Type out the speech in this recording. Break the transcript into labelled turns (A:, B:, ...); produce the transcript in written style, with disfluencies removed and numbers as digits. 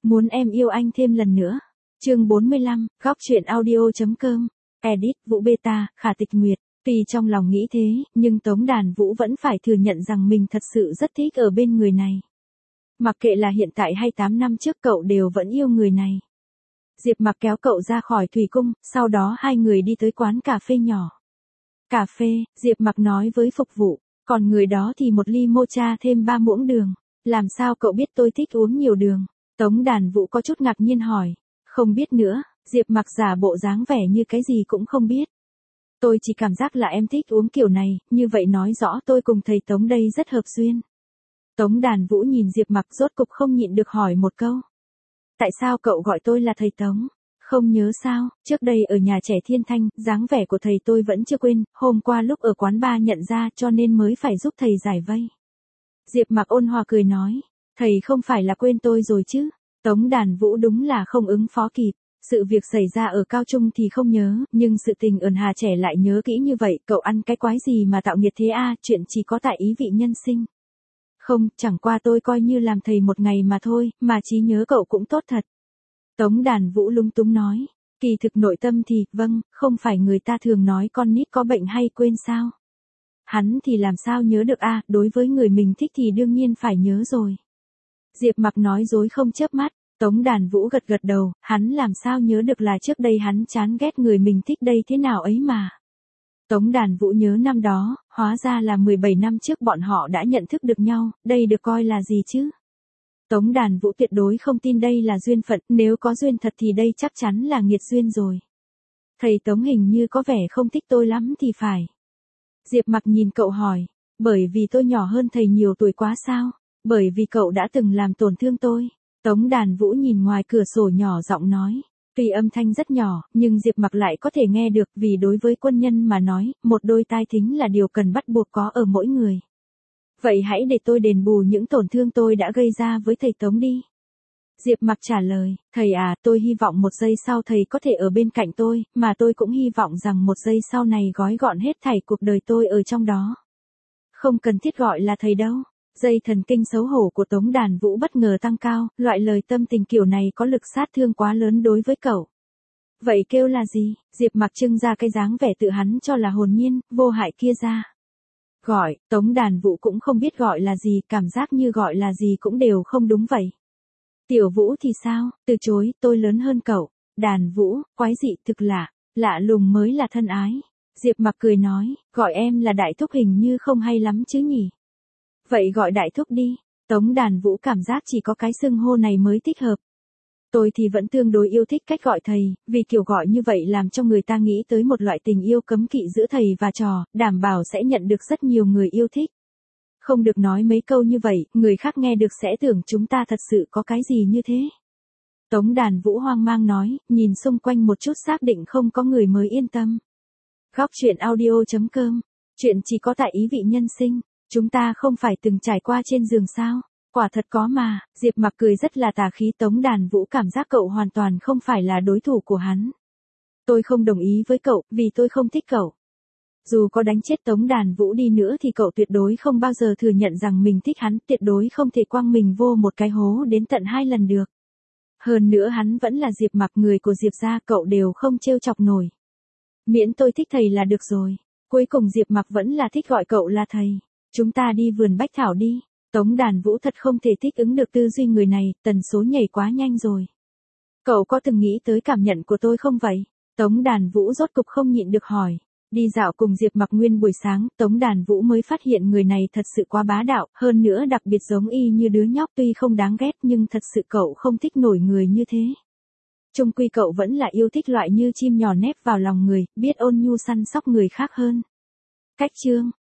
A: Muốn em yêu anh thêm lần nữa. Chương 45, góc truyện audio.com. Edit, Vũ Beta, Khả Tịch Nguyệt. Tuy trong lòng nghĩ thế, nhưng Tống Đàn Vũ vẫn phải thừa nhận rằng mình thật sự rất thích ở bên người này. Mặc kệ là hiện tại hay 8 năm trước cậu đều vẫn yêu người này. Diệp Mặc kéo cậu ra khỏi thủy cung, sau đó hai người đi tới quán cà phê nhỏ. Cà phê, Diệp Mặc nói với phục vụ, còn người đó thì một ly mocha thêm 3 muỗng đường. Làm sao cậu biết tôi thích uống nhiều đường? Tống Đàn Vũ có chút ngạc nhiên hỏi. Không biết nữa, Diệp Mặc giả bộ dáng vẻ như cái gì cũng không biết. Tôi chỉ cảm giác là em thích uống kiểu này, như vậy nói rõ tôi cùng thầy Tống đây rất hợp duyên. Tống Đàn Vũ nhìn Diệp Mặc rốt cục không nhịn được hỏi một câu. Tại sao cậu gọi tôi là thầy Tống? Không nhớ sao, trước đây ở nhà trẻ Thiên Thanh, dáng vẻ của thầy tôi vẫn chưa quên, hôm qua lúc ở quán bar nhận ra cho nên mới phải giúp thầy giải vây. Diệp Mặc ôn hòa cười nói, thầy không phải là quên tôi rồi chứ? Tống Đàn Vũ đúng là không ứng phó kịp. Sự việc xảy ra ở cao trung thì không nhớ, nhưng sự tình ở Hà Trẻ lại nhớ kỹ như vậy, cậu ăn cái quái gì mà tạo nghiệt thế a, chuyện chỉ có tại ý vị nhân sinh. Không, chẳng qua tôi coi như làm thầy một ngày mà thôi, mà trí nhớ cậu cũng tốt thật. Tống Đàn Vũ lúng túng nói, kỳ thực nội tâm thì, vâng, không phải người ta thường nói con nít có bệnh hay quên sao. Hắn thì làm sao nhớ được a, đối với người mình thích thì đương nhiên phải nhớ rồi. Diệp Mặc nói dối không chớp mắt. Tống Đàn Vũ gật gật đầu, hắn làm sao nhớ được là trước đây hắn chán ghét người mình thích đây thế nào ấy mà. Tống Đàn Vũ nhớ năm đó, hóa ra là 17 năm trước bọn họ đã nhận thức được nhau, đây được coi là gì chứ? Tống Đàn Vũ tuyệt đối không tin đây là duyên phận, nếu có duyên thật thì đây chắc chắn là nghiệt duyên rồi. Thầy Tống hình như có vẻ không thích tôi lắm thì phải. Diệp Mặc nhìn cậu hỏi, bởi vì tôi nhỏ hơn thầy nhiều tuổi quá sao? Bởi vì cậu đã từng làm tổn thương tôi. Tống Đàn Vũ nhìn ngoài cửa sổ nhỏ giọng nói, tuy âm thanh rất nhỏ, nhưng Diệp Mặc lại có thể nghe được vì đối với quân nhân mà nói, một đôi tai thính là điều cần bắt buộc có ở mỗi người. Vậy hãy để tôi đền bù những tổn thương tôi đã gây ra với thầy Tống đi. Diệp Mặc trả lời, thầy à, tôi hy vọng một giây sau thầy có thể ở bên cạnh tôi, mà tôi cũng hy vọng rằng một giây sau này gói gọn hết thảy cuộc đời tôi ở trong đó. Không cần thiết gọi là thầy đâu. Dây thần kinh xấu hổ của Tống Đàn Vũ bất ngờ tăng cao, loại lời tâm tình kiểu này có lực sát thương quá lớn đối với cậu. Vậy kêu là gì? Diệp Mặc trưng ra cái dáng vẻ tự hắn cho là hồn nhiên, vô hại kia ra. Gọi, Tống Đàn Vũ cũng không biết gọi là gì, cảm giác như gọi là gì cũng đều không đúng vậy. Tiểu Vũ thì sao? Từ chối, tôi lớn hơn cậu. Đàn Vũ, quái dị thực lạ, lạ lùng mới là thân ái. Diệp Mặc cười nói, gọi em là đại thúc hình như không hay lắm chứ nhỉ? Vậy gọi đại thúc đi. Tống Đàn Vũ cảm giác chỉ có cái xưng hô này mới thích hợp. Tôi thì vẫn tương đối yêu thích cách gọi thầy, vì kiểu gọi như vậy làm cho người ta nghĩ tới một loại tình yêu cấm kỵ giữa thầy và trò, đảm bảo sẽ nhận được rất nhiều người yêu thích. Không được nói mấy câu như vậy, người khác nghe được sẽ tưởng chúng ta thật sự có cái gì như thế. Tống Đàn Vũ hoang mang nói, nhìn xung quanh một chút xác định không có người mới yên tâm. Góc truyện audio.com. Chuyện chỉ có tại ý vị nhân sinh. Chúng ta không phải từng trải qua trên giường sao? Quả thật có mà. Diệp Mặc cười rất là tà khí. Tống Đàn Vũ cảm giác cậu hoàn toàn không phải là đối thủ của hắn. Tôi không đồng ý với cậu, vì tôi không thích cậu. Dù có đánh chết Tống Đàn Vũ đi nữa thì cậu tuyệt đối không bao giờ thừa nhận rằng mình thích hắn, tuyệt đối không thể quăng mình vô một cái hố đến tận 2 lần được. Hơn nữa hắn vẫn là Diệp Mặc, người của Diệp gia, cậu đều không trêu chọc nổi. Miễn tôi thích thầy là được rồi. Cuối cùng Diệp Mặc vẫn là thích gọi cậu là thầy. Chúng ta đi vườn bách thảo đi. Tống Đàn Vũ thật không thể thích ứng được tư duy người này, tần số nhảy quá nhanh rồi. Cậu có từng nghĩ tới cảm nhận của tôi không vậy? Tống Đàn Vũ rốt cục không nhịn được hỏi. Đi dạo cùng Diệp Mặc nguyên buổi sáng, Tống Đàn Vũ mới phát hiện người này thật sự quá bá đạo, hơn nữa đặc biệt giống y như đứa nhóc, tuy không đáng ghét nhưng thật sự cậu không thích nổi người như thế. Chung quy cậu vẫn là yêu thích loại như chim nhỏ nép vào lòng người, biết ôn nhu săn sóc người khác hơn. Cách chương